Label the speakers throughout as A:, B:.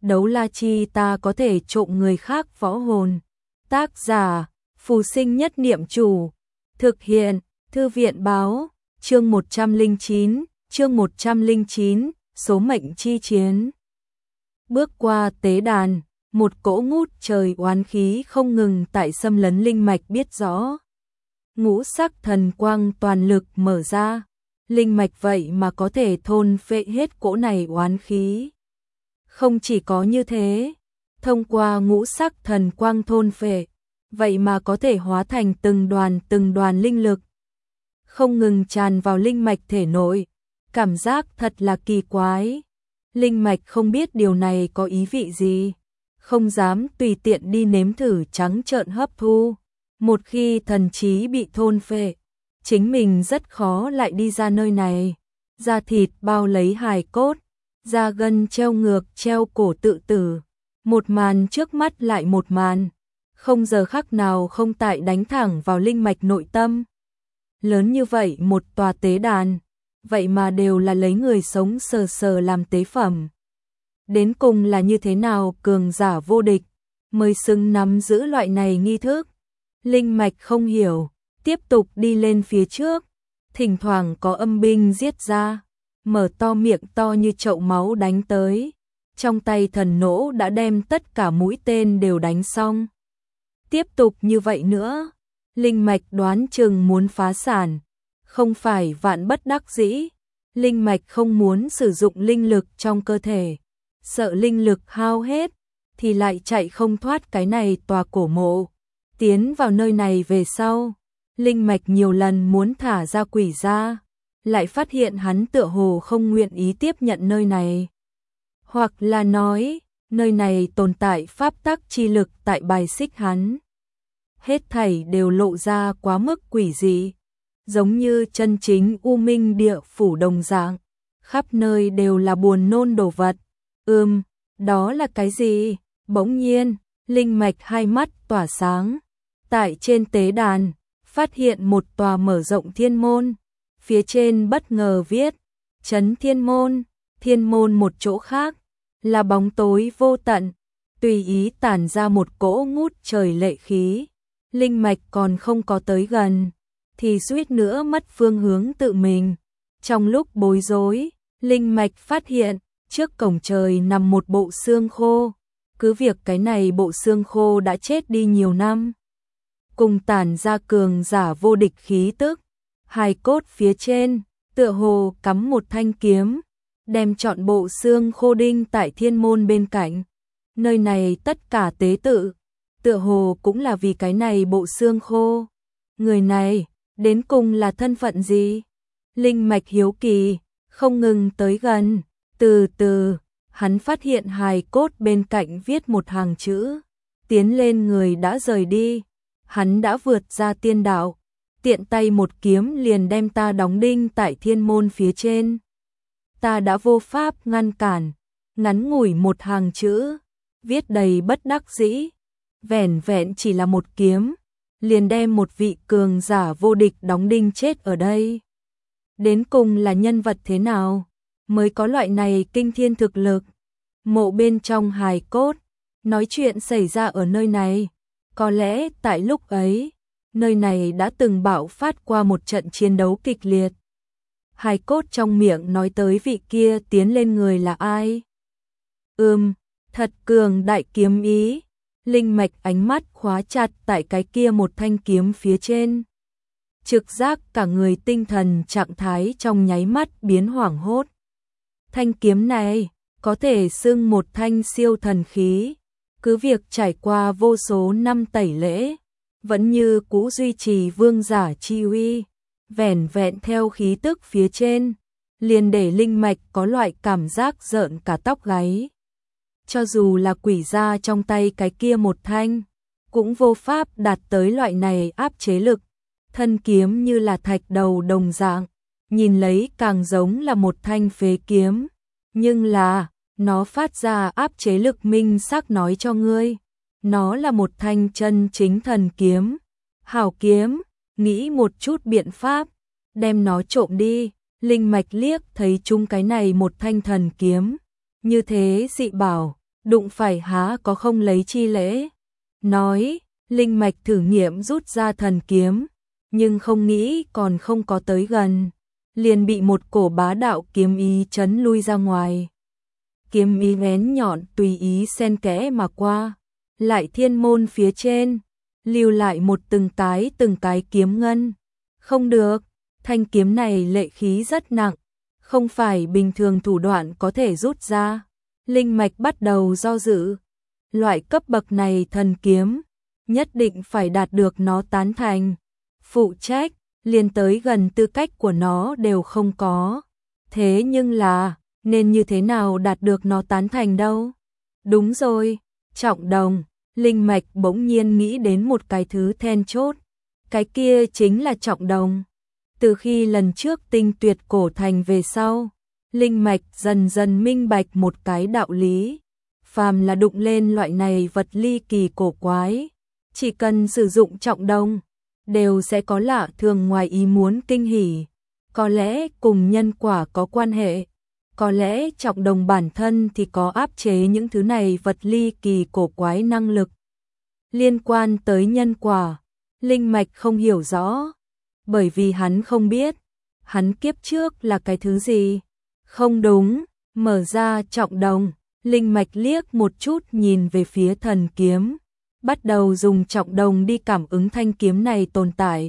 A: đấu la chi ta có thể trộm người khác võ hồn. Tác giả, Phù Sinh Nhất Niệm Chủ. Thực hiện, Thư viện báo, chương 109, số mệnh chi chiến. Bước qua tế đàn, một cỗ ngút trời oán khí không ngừng tại xâm lấn linh mạch biết rõ. Ngũ sắc thần quang toàn lực mở ra, linh mạch vậy mà có thể thôn phệ hết cỗ này oán khí. Không chỉ có như thế, thông qua ngũ sắc thần quang thôn phệ, vậy mà có thể hóa thành từng đoàn linh lực, không ngừng tràn vào linh mạch thể nội, cảm giác thật là kỳ quái. Linh mạch không biết điều này có ý vị gì, không dám tùy tiện đi nếm thử trắng trợn hấp thu. Một khi thần trí bị thôn phệ, chính mình rất khó lại đi ra nơi này. Da thịt bao lấy hài cốt, da gân treo ngược treo cổ tự tử. Một màn trước mắt lại một màn, không giờ khắc nào không tại đánh thẳng vào linh mạch nội tâm. Lớn như vậy một tòa tế đàn, vậy mà đều là lấy người sống sờ sờ làm tế phẩm. Đến cùng là như thế nào cường giả vô địch mới xứng nắm giữ loại này nghi thức. Linh mạch không hiểu, tiếp tục đi lên phía trước, thỉnh thoảng có âm binh giết ra, mở to miệng to như chậu máu đánh tới. Trong tay thần nỗ đã đem tất cả mũi tên đều đánh xong. Tiếp tục như vậy nữa, linh mạch đoán chừng muốn phá sản, không phải vạn bất đắc dĩ. Linh mạch không muốn sử dụng linh lực trong cơ thể, sợ linh lực hao hết, thì lại chạy không thoát cái này tòa cổ mộ. Tiến vào nơi này về sau, linh mạch nhiều lần muốn thả ra quỷ ra, lại phát hiện hắn tựa hồ không nguyện ý tiếp nhận nơi này. Hoặc là nói, nơi này tồn tại pháp tắc chi lực tại bài xích hắn. Hết thảy đều lộ ra quá mức quỷ dị, giống như chân chính u minh địa phủ đồng dạng, khắp nơi đều là buồn nôn đồ vật. Đó là cái gì? Bỗng nhiên, linh mạch hai mắt tỏa sáng. Tại trên tế đàn, phát hiện một tòa mở rộng thiên môn. Phía trên bất ngờ viết, Trấn Thiên Môn. Thiên môn một chỗ khác, là bóng tối vô tận, tùy ý tản ra một cỗ ngút trời lệ khí. Linh mạch còn không có tới gần, thì suýt nữa mất phương hướng tự mình. Trong lúc bối rối, linh mạch phát hiện, trước cổng trời nằm một bộ xương khô. Cứ việc cái này bộ xương khô đã chết đi nhiều năm, cùng tản ra cường giả vô địch khí tức. Hài cốt phía trên, tựa hồ cắm một thanh kiếm, đem trọn bộ xương khô đinh tại thiên môn bên cạnh. Nơi này tất cả tế tự, tựa hồ cũng là vì cái này bộ xương khô. Người này, đến cùng là thân phận gì? Linh mạch hiếu kỳ, không ngừng tới gần. Từ từ, hắn phát hiện hài cốt bên cạnh viết một hàng chữ. Tiến lên người đã rời đi, hắn đã vượt ra tiên đạo, tiện tay một kiếm liền đem ta đóng đinh tại thiên môn phía trên. Ta đã vô pháp ngăn cản. Ngắn ngủi một hàng chữ, viết đầy bất đắc dĩ, vẻn vẹn chỉ là một kiếm, liền đem một vị cường giả vô địch đóng đinh chết ở đây. Đến cùng là nhân vật thế nào mới có loại này kinh thiên thực lực? Mộ bên trong hài cốt, nói chuyện xảy ra ở nơi này. Có lẽ tại lúc ấy, nơi này đã từng bạo phát qua một trận chiến đấu kịch liệt. Hài cốt trong miệng nói tới vị kia tiến lên người là ai? Thật cường đại kiếm ý. Linh mạch ánh mắt khóa chặt tại cái kia một thanh kiếm phía trên. Trực giác cả người tinh thần trạng thái trong nháy mắt biến hoảng hốt. Thanh kiếm này có thể xưng một thanh siêu thần khí, cứ việc trải qua vô số năm tẩy lễ, vẫn như cũ duy trì vương giả chi uy. Vẻn vẹn theo khí tức phía trên, liền để linh mạch có loại cảm giác rợn cả tóc gáy. Cho dù là quỷ gia trong tay cái kia một thanh, cũng vô pháp đạt tới loại này áp chế lực. Thân kiếm như là thạch đầu đồng dạng, nhìn lấy càng giống là một thanh phế kiếm. Nhưng là, nó phát ra áp chế lực minh xác nói cho ngươi. Nó là một thanh chân chính thần kiếm. Hảo kiếm, nghĩ một chút biện pháp, đem nó trộm đi. Linh mạch liếc thấy chung cái này một thanh thần kiếm, như thế dị bảo, đụng phải há có không lấy chi lễ. Nói, linh mạch thử nghiệm rút ra thần kiếm, nhưng không nghĩ còn không có tới gần, liền bị một cổ bá đạo kiếm ý chấn lui ra ngoài. Kiếm ý bén nhọn tùy ý xen kẽ mà qua, lại thiên môn phía trên, lưu lại một từng cái kiếm ngân. Không được, thanh kiếm này lệ khí rất nặng, không phải bình thường thủ đoạn có thể rút ra. Linh mạch bắt đầu do dự, loại cấp bậc này thần kiếm, nhất định phải đạt được nó tán thành. Phụ trách, liền tới gần tư cách của nó đều không có. Thế nhưng là, nên như thế nào đạt được nó tán thành đâu? Đúng rồi, Trọng Đồng, linh mạch bỗng nhiên nghĩ đến một cái thứ then chốt. Cái kia chính là Trọng Đồng. Từ khi lần trước Tinh Tuyệt cổ thành về sau, linh mạch dần dần minh bạch một cái đạo lý. Phàm là đụng lên loại này vật ly kỳ cổ quái, chỉ cần sử dụng Trọng Đồng, đều sẽ có lạ thường ngoài ý muốn kinh hỉ. Có lẽ cùng nhân quả có quan hệ, có lẽ Trọng Đồng bản thân thì có áp chế những thứ này vật ly kỳ cổ quái năng lực. Liên quan tới nhân quả, linh mạch không hiểu rõ, bởi vì hắn không biết, hắn kiếp trước là cái thứ gì. Không đúng, mở ra Trọng Đồng, linh mạch liếc một chút nhìn về phía thần kiếm, bắt đầu dùng Trọng Đồng đi cảm ứng thanh kiếm này tồn tại.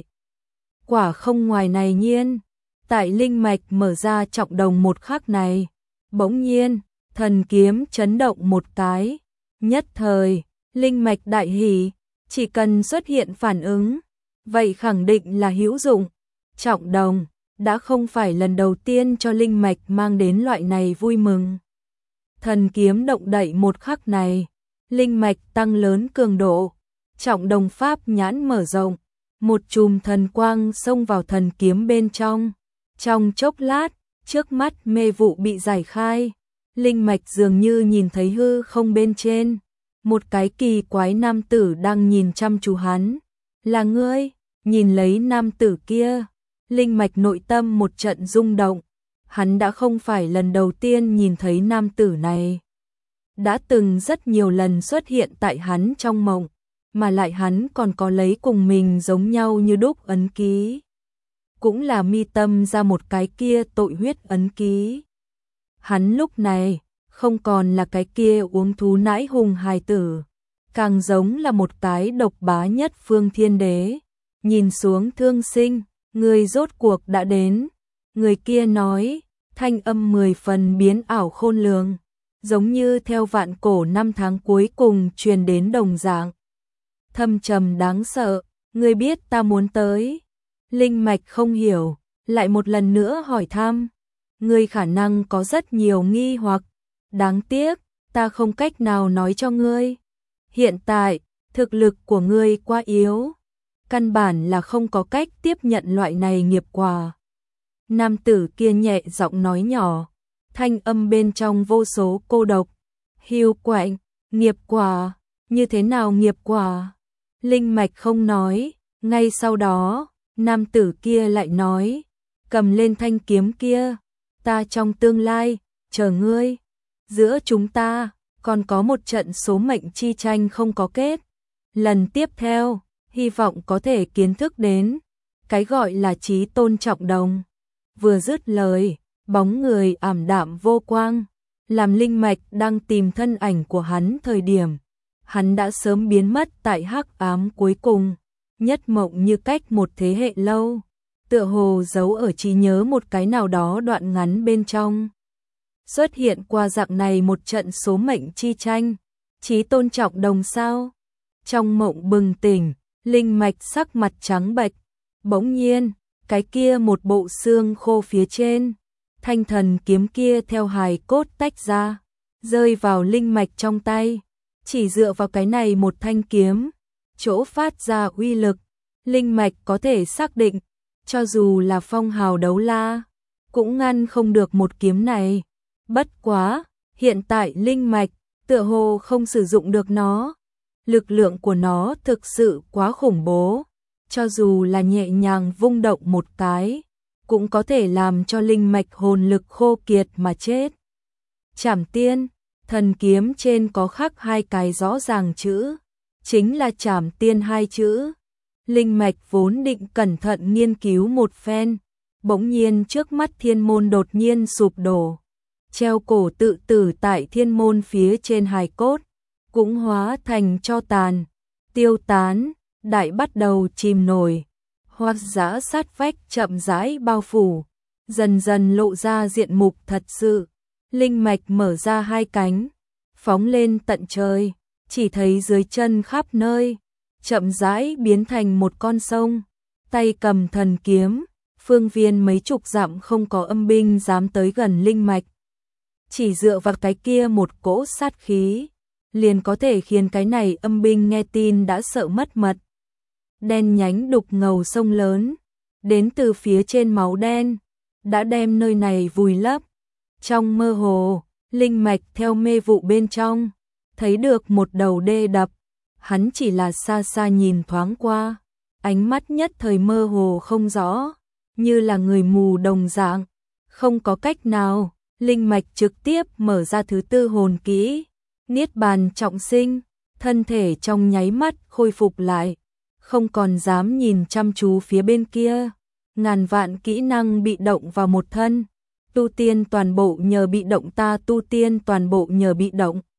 A: Quả không ngoài này nhiên, tại linh mạch mở ra Trọng Đồng một khắc này, bỗng nhiên, thần kiếm chấn động một cái, nhất thời, linh mạch đại hỉ, chỉ cần xuất hiện phản ứng, vậy khẳng định là hữu dụng. Trọng Đồng đã không phải lần đầu tiên cho linh mạch mang đến loại này vui mừng. Thần kiếm động đậy một khắc này, linh mạch tăng lớn cường độ, Trọng Đồng pháp nhãn mở rộng, một chùm thần quang xông vào thần kiếm bên trong. Trong chốc lát, trước mắt mê vụ bị giải khai, linh mạch dường như nhìn thấy hư không bên trên, một cái kỳ quái nam tử đang nhìn chăm chú hắn. Là ngươi? Nhìn lấy nam tử kia, linh mạch nội tâm một trận rung động, hắn đã không phải lần đầu tiên nhìn thấy nam tử này. Đã từng rất nhiều lần xuất hiện tại hắn trong mộng, mà lại hắn còn có lấy cùng mình giống nhau như đúc ấn ký. Cũng là mi tâm ra một cái kia tội huyết ấn ký. Hắn lúc này, không còn là cái kia uống thú nãi hùng hài tử, càng giống là một cái độc bá nhất phương thiên đế. Nhìn xuống thương sinh, người rốt cuộc đã đến. Người kia nói, thanh âm 10 phần biến ảo khôn lường, giống như theo vạn cổ năm tháng cuối cùng truyền đến đồng dạng. Thâm trầm đáng sợ, ngươi biết ta muốn tới. Linh mạch không hiểu, lại một lần nữa hỏi thăm. Ngươi khả năng có rất nhiều nghi hoặc, đáng tiếc, ta không cách nào nói cho ngươi. Hiện tại, thực lực của ngươi quá yếu, căn bản là không có cách tiếp nhận loại này nghiệp quả. Nam tử kia nhẹ giọng nói nhỏ, thanh âm bên trong vô số cô độc. Hiu quạnh, nghiệp quả, như thế nào nghiệp quả? Linh mạch không nói, ngay sau đó, nam tử kia lại nói, cầm lên thanh kiếm kia, ta trong tương lai, chờ ngươi. Giữa chúng ta, còn có một trận số mệnh chi tranh không có kết. Lần tiếp theo, hy vọng có thể kiến thức đến, cái gọi là chí tôn Trọng Đồng. Vừa dứt lời, bóng người ảm đạm vô quang, làm linh mạch đang tìm thân ảnh của hắn thời điểm. Hắn đã sớm biến mất tại hắc ám cuối cùng, nhất mộng như cách một thế hệ lâu, tựa hồ giấu ở trí nhớ một cái nào đó đoạn ngắn bên trong. Xuất hiện qua dạng này một trận số mệnh chi tranh, chí tôn Trọng Đồng sao? Trong mộng bừng tỉnh, linh mạch sắc mặt trắng bệch, bỗng nhiên, cái kia một bộ xương khô phía trên, thanh thần kiếm kia theo hài cốt tách ra, rơi vào linh mạch trong tay. Chỉ dựa vào cái này một thanh kiếm, chỗ phát ra uy lực, linh mạch có thể xác định, cho dù là phong hào đấu la, cũng ngăn không được một kiếm này. Bất quá, hiện tại linh mạch, tựa hồ không sử dụng được nó. Lực lượng của nó thực sự quá khủng bố, cho dù là nhẹ nhàng vung động một cái, cũng có thể làm cho linh mạch hồn lực khô kiệt mà chết. Trảm tiên, Thần kiếm trên có khắc hai cái rõ ràng chữ, chính là Trảm Tiên hai chữ. Linh mạch vốn định cẩn thận nghiên cứu một phen, bỗng nhiên trước mắt thiên môn đột nhiên sụp đổ. Treo cổ tự tử tại thiên môn phía trên hài cốt, cũng hóa thành tro tàn, tiêu tán, đại bắt đầu chìm nổi. Hoang dã sát vách chậm rãi bao phủ, dần dần lộ ra diện mục thật sự. Linh mạch mở ra hai cánh, phóng lên tận trời, chỉ thấy dưới chân khắp nơi, chậm rãi biến thành một con sông, tay cầm thần kiếm, phương viên mấy chục dặm không có âm binh dám tới gần linh mạch. Chỉ dựa vào cái kia một cỗ sát khí, liền có thể khiến cái này âm binh nghe tin đã sợ mất mật. Đen nhánh đục ngầu sông lớn, đến từ phía trên máu đen, đã đem nơi này vùi lấp. Trong mơ hồ, linh mạch theo mê vụ bên trong, thấy được một đầu đê đập. Hắn chỉ là xa xa nhìn thoáng qua, ánh mắt nhất thời mơ hồ không rõ, như là người mù đồng dạng, không có cách nào. Linh mạch trực tiếp mở ra thứ tư hồn kỹ, niết bàn trọng sinh, thân thể trong nháy mắt khôi phục lại, không còn dám nhìn chăm chú phía bên kia. Ngàn vạn kỹ năng bị động vào một thân, tu tiên toàn bộ nhờ bị động, ta tu tiên toàn bộ nhờ bị động.